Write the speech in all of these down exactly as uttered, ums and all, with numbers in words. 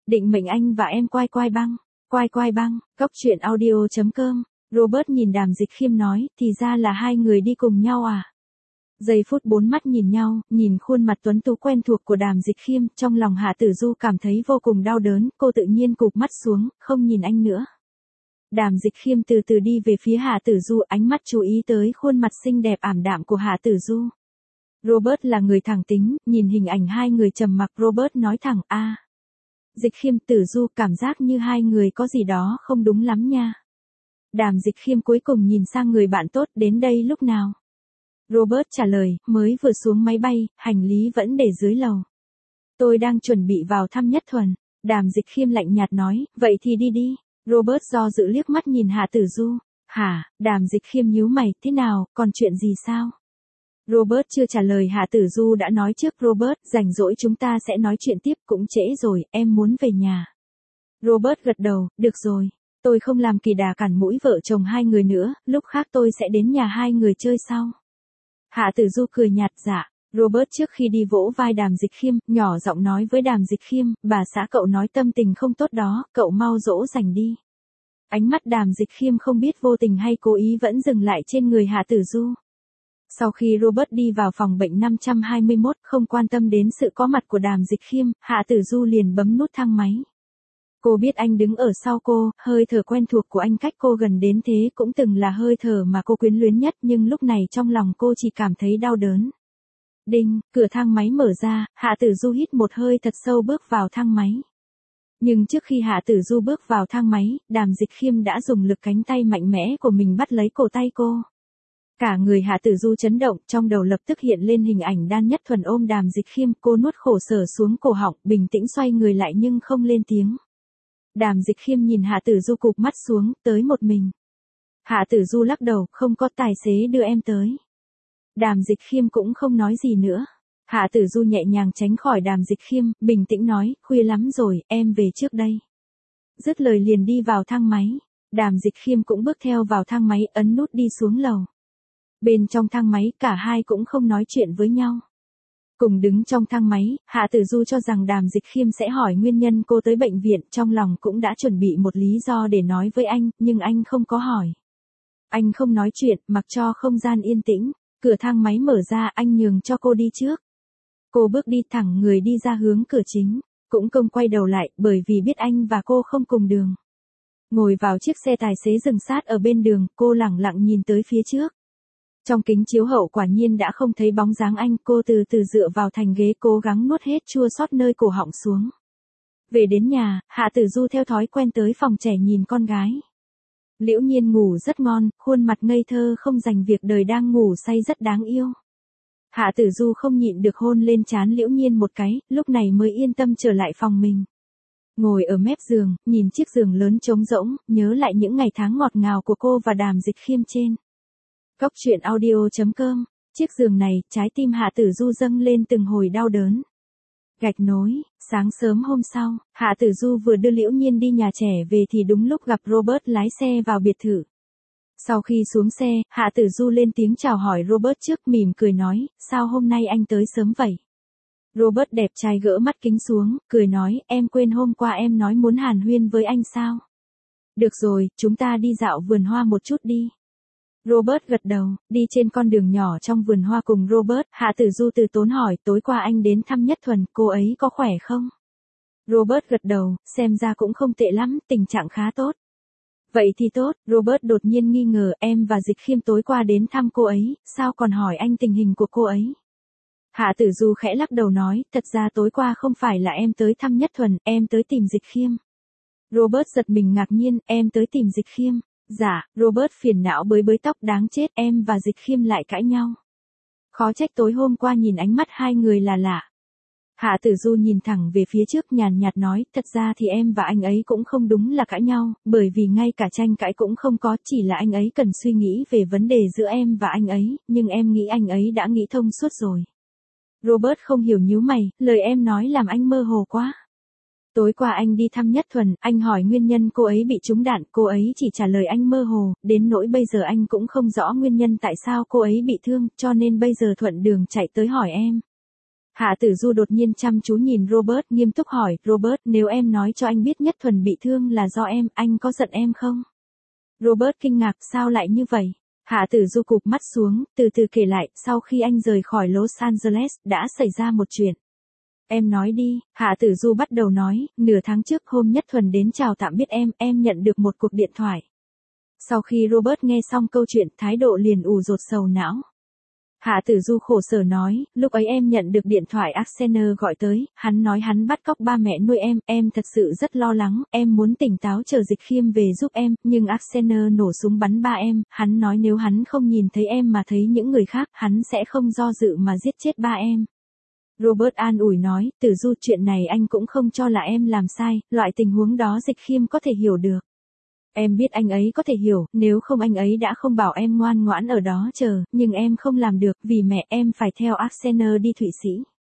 định mệnh anh và em quai quai băng, quai quai băng, cóc truyện audio chấm com. Robert nhìn Đàm Dịch Khiêm nói, thì ra là hai người đi cùng nhau à? Giây phút bốn mắt nhìn nhau, nhìn khuôn mặt tuấn tú quen thuộc của Đàm Dịch Khiêm, trong lòng Hạ Tử Du cảm thấy vô cùng đau đớn, cô tự nhiên cụp mắt xuống, không nhìn anh nữa. Đàm Dịch Khiêm từ từ đi về phía Hạ Tử Du, ánh mắt chú ý tới khuôn mặt xinh đẹp ảm đạm của Hạ Tử Du. Robert là người thẳng tính, nhìn hình ảnh hai người trầm mặc, Robert nói thẳng, a, Dịch Khiêm, Tử Du, cảm giác như hai người có gì đó không đúng lắm nha. Đàm Dịch Khiêm cuối cùng nhìn sang người bạn tốt, đến đây lúc nào? Robert trả lời, mới vừa xuống máy bay, hành lý vẫn để dưới lầu. Tôi đang chuẩn bị vào thăm Nhất Thuần. Đàm Dịch Khiêm lạnh nhạt nói, vậy thì đi đi. Robert do dự liếc mắt nhìn Hạ Tử Du. Hả? Đàm Dịch Khiêm nhíu mày, thế nào, còn chuyện gì sao? Robert chưa trả lời, Hạ Tử Du đã nói trước, Robert, rảnh rỗi chúng ta sẽ nói chuyện tiếp, cũng trễ rồi, em muốn về nhà. Robert gật đầu, được rồi. Tôi không làm kỳ đà cản mũi vợ chồng hai người nữa, lúc khác tôi sẽ đến nhà hai người chơi sau. Hạ Tử Du cười nhạt, dạ. Robert trước khi đi vỗ vai Đàm Dịch Khiêm, nhỏ giọng nói với Đàm Dịch Khiêm, bà xã cậu nói tâm tình không tốt đó, cậu mau dỗ dành đi. Ánh mắt Đàm Dịch Khiêm không biết vô tình hay cố ý vẫn dừng lại trên người Hạ Tử Du. Sau khi Robert đi vào phòng bệnh năm trăm hai mươi mốt, không quan tâm đến sự có mặt của Đàm Dịch Khiêm, Hạ Tử Du liền bấm nút thang máy. Cô biết anh đứng ở sau cô, hơi thở quen thuộc của anh cách cô gần đến thế cũng từng là hơi thở mà cô quyến luyến nhất, nhưng lúc này trong lòng cô chỉ cảm thấy đau đớn. Đinh, cửa thang máy mở ra, Hạ Tử Du hít một hơi thật sâu bước vào thang máy. Nhưng trước khi Hạ Tử Du bước vào thang máy, Đàm Dịch Khiêm đã dùng lực cánh tay mạnh mẽ của mình bắt lấy cổ tay cô. Cả người Hạ Tử Du chấn động, trong đầu lập tức hiện lên hình ảnh Đan Nhất Thuần ôm Đàm Dịch Khiêm, cô nuốt khổ sở xuống cổ họng, bình tĩnh xoay người lại nhưng không lên tiếng. Đàm Dịch Khiêm nhìn Hạ Tử Du cụp mắt xuống, tới một mình. Hạ Tử Du lắc đầu, không có, tài xế đưa em tới. Đàm Dịch Khiêm cũng không nói gì nữa. Hạ Tử Du nhẹ nhàng tránh khỏi Đàm Dịch Khiêm, bình tĩnh nói, khuya lắm rồi, em về trước đây. Dứt lời liền đi vào thang máy. Đàm Dịch Khiêm cũng bước theo vào thang máy, ấn nút đi xuống lầu. Bên trong thang máy, cả hai cũng không nói chuyện với nhau. Cùng đứng trong thang máy, Hạ Tử Du cho rằng Đàm Dịch Khiêm sẽ hỏi nguyên nhân cô tới bệnh viện, trong lòng cũng đã chuẩn bị một lý do để nói với anh, nhưng anh không có hỏi. Anh không nói chuyện, mặc cho không gian yên tĩnh, cửa thang máy mở ra, anh nhường cho cô đi trước. Cô bước đi thẳng người đi ra hướng cửa chính, cũng không quay đầu lại, bởi vì biết anh và cô không cùng đường. Ngồi vào chiếc xe tài xế dừng sát ở bên đường, cô lẳng lặng nhìn tới phía trước. Trong kính chiếu hậu quả nhiên đã không thấy bóng dáng anh, cô từ từ dựa vào thành ghế cố gắng nuốt hết chua xót nơi cổ họng xuống. Về đến nhà, Hạ Tử Du theo thói quen tới phòng trẻ nhìn con gái. Liễu Nhiên ngủ rất ngon, khuôn mặt ngây thơ không dành việc đời đang ngủ say rất đáng yêu. Hạ Tử Du không nhịn được hôn lên trán Liễu Nhiên một cái, lúc này mới yên tâm trở lại phòng mình. Ngồi ở mép giường, nhìn chiếc giường lớn trống rỗng, nhớ lại những ngày tháng ngọt ngào của cô và Đàm Dịch Khiêm trên. Cóc truyện audio chấm com, chiếc giường này, trái tim Hạ Tử Du dâng lên từng hồi đau đớn. Gạch nối, sáng sớm hôm sau, Hạ Tử Du vừa đưa Liễu Nhiên đi nhà trẻ về thì đúng lúc gặp Robert lái xe vào biệt thự. Sau khi xuống xe, Hạ Tử Du lên tiếng chào hỏi Robert trước, mỉm cười nói, sao hôm nay anh tới sớm vậy? Robert đẹp trai gỡ mắt kính xuống, cười nói, em quên hôm qua em nói muốn hàn huyên với anh sao? Được rồi, chúng ta đi dạo vườn hoa một chút đi. Robert gật đầu, đi trên con đường nhỏ trong vườn hoa cùng Robert, Hạ Tử Du từ tốn hỏi, tối qua anh đến thăm Nhất Thuần, cô ấy có khỏe không? Robert gật đầu, xem ra cũng không tệ lắm, tình trạng khá tốt. Vậy thì tốt, Robert đột nhiên nghi ngờ, em và Dịch Khiêm tối qua đến thăm cô ấy, sao còn hỏi anh tình hình của cô ấy? Hạ Tử Du khẽ lắc đầu nói, thật ra tối qua không phải là em tới thăm Nhất Thuần, em tới tìm Dịch Khiêm. Robert giật mình ngạc nhiên, em tới tìm Dịch Khiêm. Dạ, Robert phiền não bới bới tóc, đáng chết, em và Dịch Khiêm lại cãi nhau. Khó trách tối hôm qua nhìn ánh mắt hai người là lạ. Hạ Tử Du nhìn thẳng về phía trước nhàn nhạt nói, thật ra thì em và anh ấy cũng không đúng là cãi nhau, bởi vì ngay cả tranh cãi cũng không có, chỉ là anh ấy cần suy nghĩ về vấn đề giữa em và anh ấy, nhưng em nghĩ anh ấy đã nghĩ thông suốt rồi. Robert không hiểu nhíu mày, lời em nói làm anh mơ hồ quá. Tối qua anh đi thăm Nhất Thuần, anh hỏi nguyên nhân cô ấy bị trúng đạn, cô ấy chỉ trả lời anh mơ hồ, đến nỗi bây giờ anh cũng không rõ nguyên nhân tại sao cô ấy bị thương, cho nên bây giờ thuận đường chạy tới hỏi em. Hạ Tử Du đột nhiên chăm chú nhìn Robert, nghiêm túc hỏi, Robert, nếu em nói cho anh biết Nhất Thuần bị thương là do em, anh có giận em không? Robert kinh ngạc, sao lại như vậy? Hạ Tử Du cụp mắt xuống, từ từ kể lại, sau khi anh rời khỏi Los Angeles, đã xảy ra một chuyện. Em nói đi, Hạ Tử Du bắt đầu nói, nửa tháng trước hôm Nhất Thuần đến chào tạm biệt em, em nhận được một cuộc điện thoại. Sau khi Robert nghe xong câu chuyện, thái độ liền ù dột sầu não. Hạ Tử Du khổ sở nói, lúc ấy em nhận được điện thoại Arsenal gọi tới, hắn nói hắn bắt cóc ba mẹ nuôi em, em thật sự rất lo lắng, em muốn tỉnh táo chờ Dịch Khiêm về giúp em, nhưng Arsenal nổ súng bắn ba em, hắn nói nếu hắn không nhìn thấy em mà thấy những người khác, hắn sẽ không do dự mà giết chết ba em. Robert an ủi nói, Tử Du, chuyện này anh cũng không cho là em làm sai, loại tình huống đó Dịch Khiêm có thể hiểu được. Em biết anh ấy có thể hiểu, nếu không anh ấy đã không bảo em ngoan ngoãn ở đó chờ, nhưng em không làm được, vì mẹ em phải theo Arsenal đi Thụy Sĩ.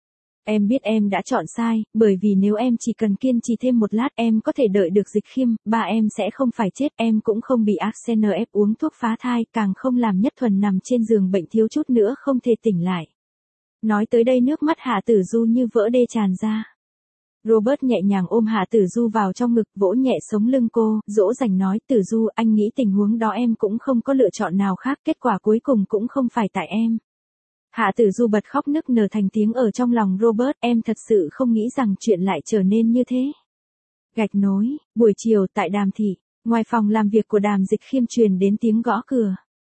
Em biết em đã chọn sai, bởi vì nếu em chỉ cần kiên trì thêm một lát em có thể đợi được Dịch Khiêm, ba em sẽ không phải chết, em cũng không bị Arsenal ép uống thuốc phá thai, càng không làm Nhất Thuần nằm trên giường bệnh thiếu chút nữa không thể tỉnh lại. Nói tới đây nước mắt Hạ Tử Du như vỡ đê tràn ra. Robert nhẹ nhàng ôm Hạ Tử Du vào trong ngực, vỗ nhẹ sống lưng cô, dỗ dành nói, Tử Du, anh nghĩ tình huống đó em cũng không có lựa chọn nào khác, kết quả cuối cùng cũng không phải tại em. Hạ Tử Du bật khóc nức nở thành tiếng ở trong lòng Robert, em thật sự không nghĩ rằng chuyện lại trở nên như thế. Gạch nối, buổi chiều tại Đàm thị, ngoài phòng làm việc của Đàm Dịch Khiêm truyền đến tiếng gõ cửa.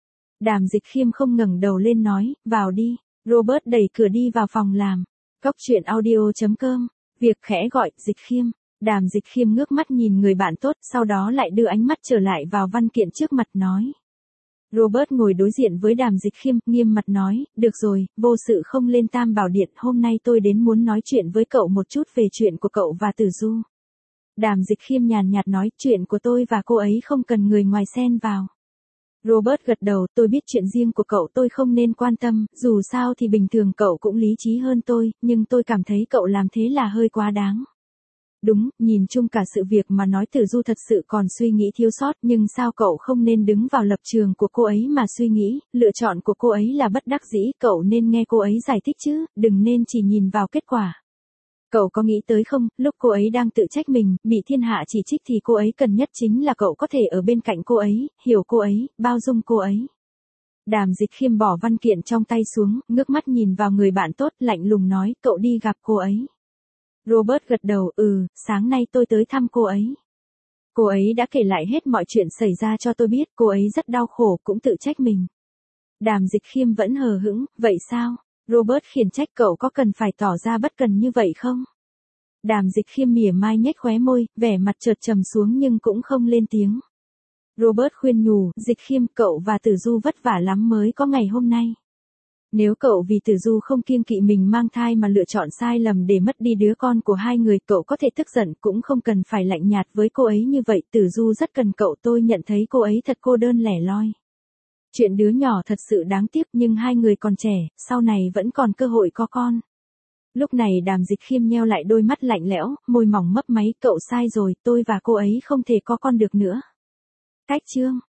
Đàm Dịch Khiêm không ngẩng đầu lên nói, vào đi. Robert đẩy cửa đi vào phòng làm. Cốc truyện audio chấm com. Việc khẽ gọi, Dịch Khiêm. Đàm Dịch Khiêm ngước mắt nhìn người bạn tốt, sau đó lại đưa ánh mắt trở lại vào văn kiện trước mặt nói. Robert ngồi đối diện với Đàm Dịch Khiêm, nghiêm mặt nói, được rồi, vô sự không lên Tam Bảo Điện, hôm nay tôi đến muốn nói chuyện với cậu một chút về chuyện của cậu và Tử Du. Đàm Dịch Khiêm nhàn nhạt nói, chuyện của tôi và cô ấy không cần người ngoài xen vào. Robert gật đầu, tôi biết chuyện riêng của cậu tôi không nên quan tâm, dù sao thì bình thường cậu cũng lý trí hơn tôi, nhưng tôi cảm thấy cậu làm thế là hơi quá đáng. Đúng, nhìn chung cả sự việc mà nói Tử Du thật sự còn suy nghĩ thiếu sót, nhưng sao cậu không nên đứng vào lập trường của cô ấy mà suy nghĩ, lựa chọn của cô ấy là bất đắc dĩ, cậu nên nghe cô ấy giải thích chứ, đừng nên chỉ nhìn vào kết quả. Cậu có nghĩ tới không, lúc cô ấy đang tự trách mình, bị thiên hạ chỉ trích thì cô ấy cần nhất chính là cậu có thể ở bên cạnh cô ấy, hiểu cô ấy, bao dung cô ấy. Đàm Dịch Khiêm bỏ văn kiện trong tay xuống, ngước mắt nhìn vào người bạn tốt, lạnh lùng nói, cậu đi gặp cô ấy. Robert gật đầu, ừ, sáng nay tôi tới thăm cô ấy. Cô ấy đã kể lại hết mọi chuyện xảy ra cho tôi biết, cô ấy rất đau khổ, cũng tự trách mình. Đàm Dịch Khiêm vẫn hờ hững, vậy sao? Robert khiển trách, cậu có cần phải tỏ ra bất cần như vậy không? Đàm Dịch Khiêm mỉa mai nhếch khóe môi, vẻ mặt chợt trầm xuống nhưng cũng không lên tiếng. Robert khuyên nhủ, Dịch Khiêm, cậu và Tử Du vất vả lắm mới có ngày hôm nay. Nếu cậu vì Tử Du không kiêng kỵ mình mang thai mà lựa chọn sai lầm để mất đi đứa con của hai người, cậu có thể tức giận, cũng không cần phải lạnh nhạt với cô ấy như vậy, Tử Du rất cần cậu, tôi nhận thấy cô ấy thật cô đơn lẻ loi. Chuyện đứa nhỏ thật sự đáng tiếc, nhưng hai người còn trẻ, sau này vẫn còn cơ hội có con. Lúc này Đàm Dịch Khiêm nheo lại đôi mắt lạnh lẽo, môi mỏng mấp máy, cậu sai rồi, tôi và cô ấy không thể có con được nữa. Cách chương.